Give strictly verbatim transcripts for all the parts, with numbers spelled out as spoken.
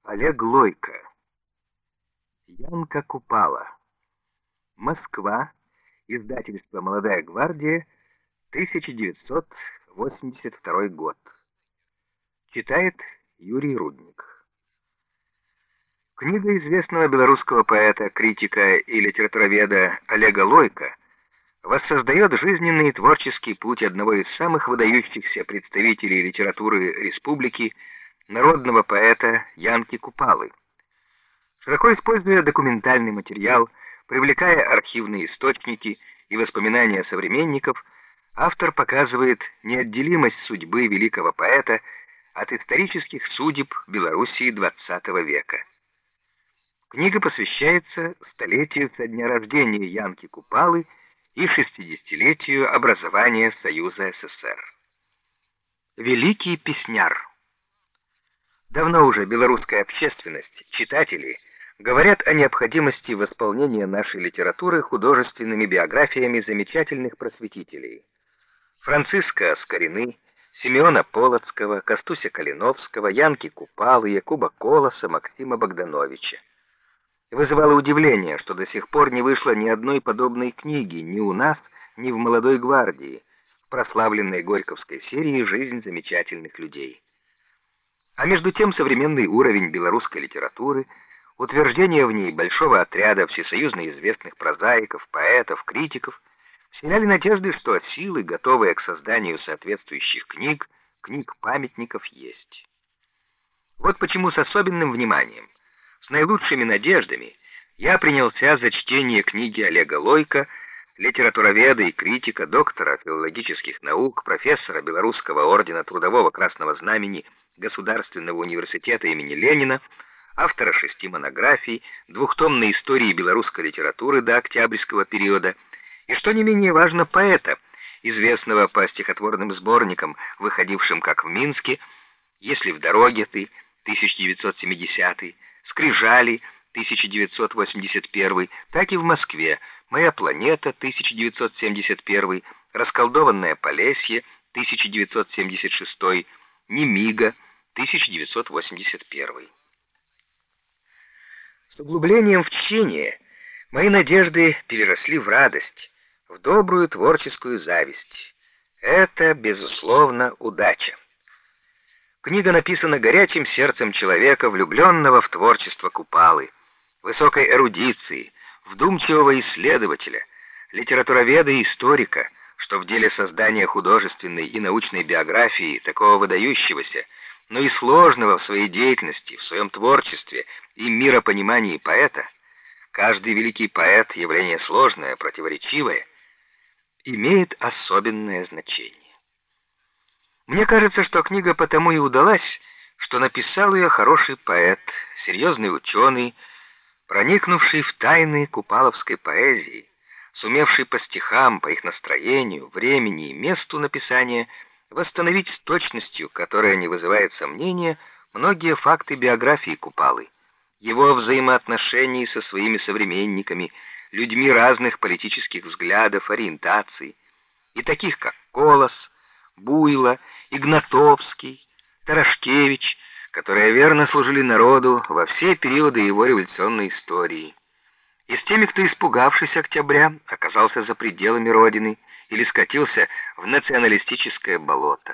Олег Лойко. Янка Купала. Москва. Издательство «Молодая гвардия», тысяча девятьсот восемьдесят второй год. Читает Юрий Рудник. Книга известного белорусского поэта, критика и литературоведа Олега Лойко воссоздает жизненный и творческий путь одного из самых выдающихся представителей литературы республики, народного поэта Янки Купалы. Широко используя документальный материал, привлекая архивные источники и воспоминания современников, автор показывает неотделимость судьбы великого поэта от исторических судеб Белоруссии двадцатого века. Книга посвящается столетию со дня рождения Янки Купалы и шестидесятилетию образования Союза СССР. Великий песняр. Давно уже белорусская общественность, читатели, говорят о необходимости восполнения нашей литературы художественными биографиями замечательных просветителей: Франциска Скорины, Симеона Полоцкого, Костуся Калиновского, Янки Купалы, Якуба Колоса, Максима Богдановича. Вызывало удивление, что до сих пор не вышло ни одной подобной книги ни у нас, ни в «Молодой гвардии», в прославленной Горьковской серии «Жизнь замечательных людей». А между тем современный уровень белорусской литературы, утверждение в ней большого отряда всесоюзно известных прозаиков, поэтов, критиков, вселяли надежды, что силы, готовые к созданию соответствующих книг, книг-памятников, есть. Вот почему с особенным вниманием, с наилучшими надеждами я принялся за чтение книги Олега Лойко, литературоведа и критика, доктора филологических наук, профессора Белорусского ордена Трудового Красного Знамени Государственного университета имени Ленина, автора шести монографий, двухтомной истории белорусской литературы до октябрьского периода и, что не менее важно, поэта, известного по стихотворным сборникам, выходившим как в Минске «Если в дороге ты» тысяча девятьсот семидесятый, «Скрижали» тысяча девятьсот восемьдесят первый, так и в Москве «Моя планета» тысяча девятьсот семьдесят первый, «Расколдованное Полесье» тысяча девятьсот семьдесят шестой, «Немига» тысяча девятьсот восемьдесят первый. С углублением в чтение мои надежды переросли в радость, в добрую творческую зависть. Это, безусловно, удача. Книга написана горячим сердцем человека, влюбленного в творчество Купалы, высокой эрудиции, вдумчивого исследователя, литературоведа и историка, что в деле создания художественной и научной биографии такого выдающегося, но и сложного в своей деятельности, в своем творчестве и миропонимании поэта, каждый великий поэт, явление сложное, противоречивое, имеет особенное значение. Мне кажется, что книга потому и удалась, что написал ее хороший поэт, серьезный ученый, проникнувший в тайны купаловской поэзии, сумевший по стихам, по их настроению, времени и месту написания восстановить с точностью, которая не вызывает сомнения, многие факты биографии Купалы, его взаимоотношений со своими современниками, людьми разных политических взглядов, ориентаций, и таких как Колос, Буйло, Игнатовский, Тарашкевич, которые верно служили народу во все периоды его революционной истории, и с теми, кто, испугавшись октября, оказался за пределами родины или скатился в националистическое болото.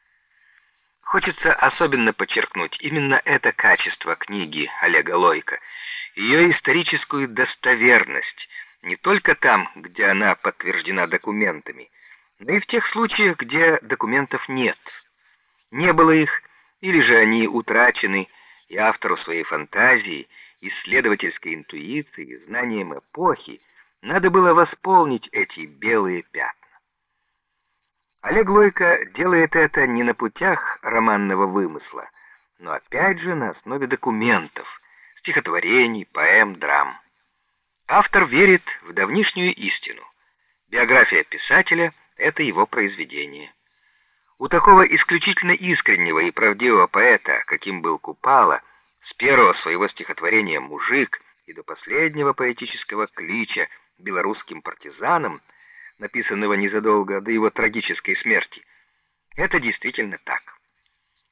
Хочется особенно подчеркнуть именно это качество книги Олега Лойко, ее историческую достоверность, не только там, где она подтверждена документами, но и в тех случаях, где документов нет. Не было их, или же они утрачены, и автору своей фантазии, исследовательской интуиции, знанием эпохи надо было восполнить эти белые пятна. Олег Лойко делает это не на путях романного вымысла, но опять же на основе документов, стихотворений, поэм, драм. Автор верит в давнишнюю истину. Биография писателя — это его произведение. У такого исключительно искреннего и правдивого поэта, каким был Купала, с первого своего стихотворения «Мужик» и до последнего поэтического клича белорусским партизанам, написанного незадолго до его трагической смерти, это действительно так.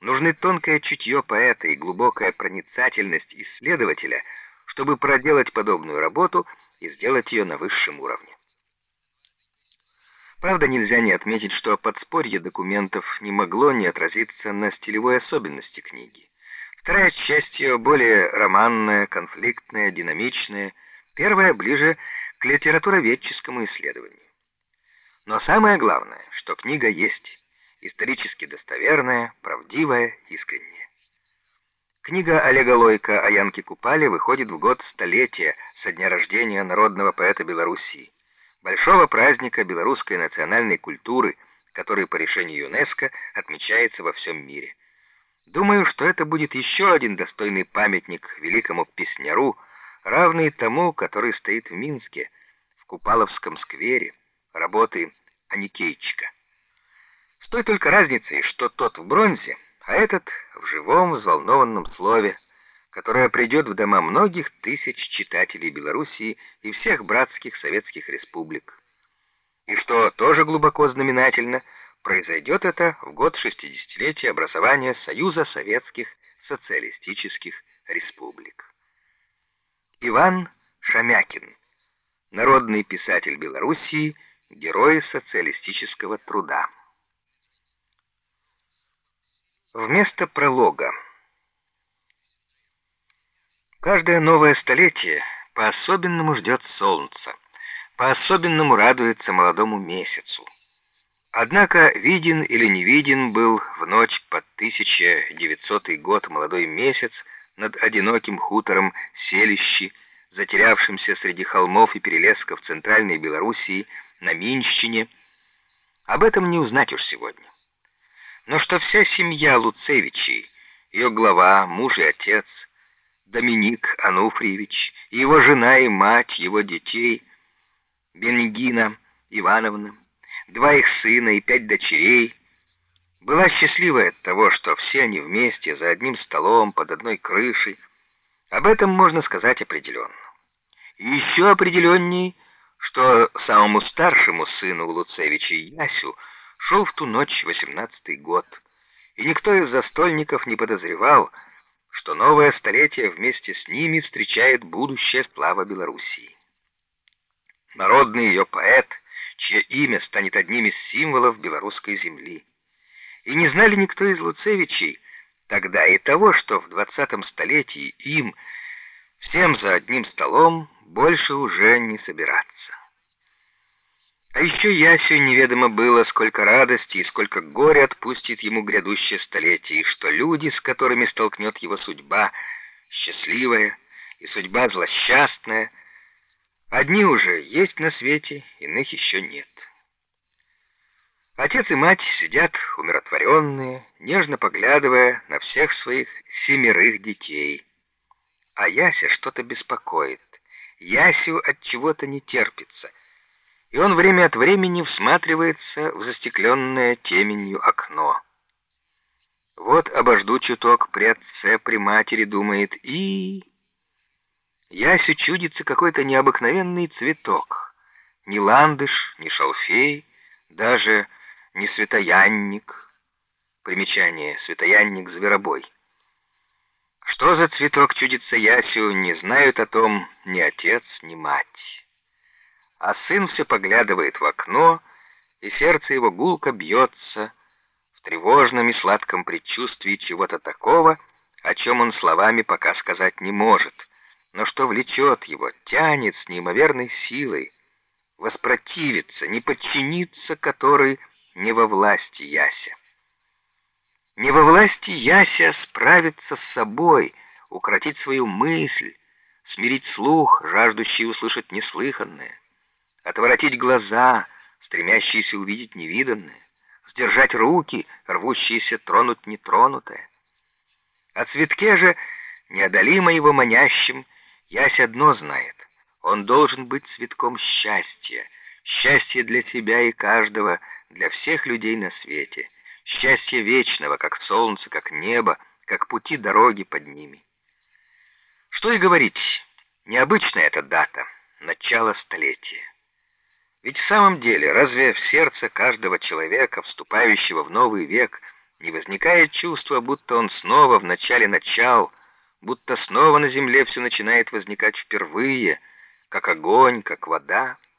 Нужны тонкое чутье поэта и глубокая проницательность исследователя, чтобы проделать подобную работу и сделать ее на высшем уровне. Правда, нельзя не отметить, что подспорье документов не могло не отразиться на стилевой особенности книги. Вторая часть ее более романная, конфликтная, динамичная, первая ближе к литературоведческому исследованию. Но самое главное, что книга есть исторически достоверная, правдивая, искренняя. Книга Олега Лойко о Янке Купале выходит в год столетия со дня рождения народного поэта Белоруссии, большого праздника белорусской национальной культуры, который по решению ЮНЕСКО отмечается во всем мире. Думаю, что это будет еще один достойный памятник великому песняру, равный тому, который стоит в Минске, в Купаловском сквере, работы Аникейчика. С той только разницей, что тот в бронзе, а этот в живом взволнованном слове, которое придет в дома многих тысяч читателей Белоруссии и всех братских советских республик. И что тоже глубоко знаменательно, произойдет это в год шестидесятилетия образования Союза Советских Социалистических Республик. Иван Шамякин, народный писатель Белоруссии, герой социалистического труда. Вместо пролога. Каждое новое столетие по-особенному ждет солнца, по-особенному радуется молодому месяцу. Однако виден или не виден был в ночь под тысяча девятисотый год молодой месяц над одиноким хутором Селищи, затерявшимся среди холмов и перелесков Центральной Белоруссии на Минщине. Об этом не узнать уж сегодня. Но что вся семья Луцевичей, ее глава, муж и отец, Доминик Ануфриевич, и его жена и мать его детей, Бенегина Ивановна, два их сына и пять дочерей, была счастливой от того, что все они вместе за одним столом под одной крышей. Об этом можно сказать определенно. И еще определенней, что самому старшему сыну Луцевичей Ясю шел в ту ночь восемнадцатый год, и никто из застольников не подозревал, что новое столетие вместе с ними встречает будущее сплава Белоруссии. Народный ее поэт, чье имя станет одним из символов белорусской земли. И не знали никто из Луцевичей тогда и того, что в двадцатом столетии им, всем за одним столом, больше уже не собираться. А еще Ясю неведомо было, сколько радости и сколько горя отпустит ему грядущее столетие, и что люди, с которыми столкнет его судьба, счастливая и судьба злосчастная, одни уже есть на свете, иных еще нет. Отец и мать сидят умиротворенные, нежно поглядывая на всех своих семерых детей. А Яся что-то беспокоит. Ясю от чего-то не терпится, и он время от времени всматривается в застекленное теменью окно. Вот обожду чуток при отце, при матери, думает, и... Ясю чудится какой-то необыкновенный цветок. Ни ландыш, ни шалфей, даже не святоянник. Примечание: святоянник — зверобой. Что за цветок чудится Ясю, не знают о том ни отец, ни мать. А сын все поглядывает в окно, и сердце его гулко бьется в тревожном и сладком предчувствии чего-то такого, о чем он словами пока сказать не может, но что влечет его, тянет с неимоверной силой, воспротивиться, не подчиниться которой не во власти Яся. Не во власти Яся справиться с собой, укротить свою мысль, смирить слух, жаждущий услышать неслыханное, отворотить глаза, стремящиеся увидеть невиданное, сдержать руки, рвущиеся тронуть нетронутое. О цветке же, неодолимо его манящим, Ясь одно знает: он должен быть цветком счастья, счастья для себя и каждого, для всех людей на свете, счастья вечного, как солнце, как небо, как пути дороги под ними. Что и говорить, необычная эта дата, начало столетия. Ведь в самом деле, разве в сердце каждого человека, вступающего в новый век, Не возникает чувства, будто он снова в начале начал, будто снова на земле все начинает возникать впервые, как огонь, как вода.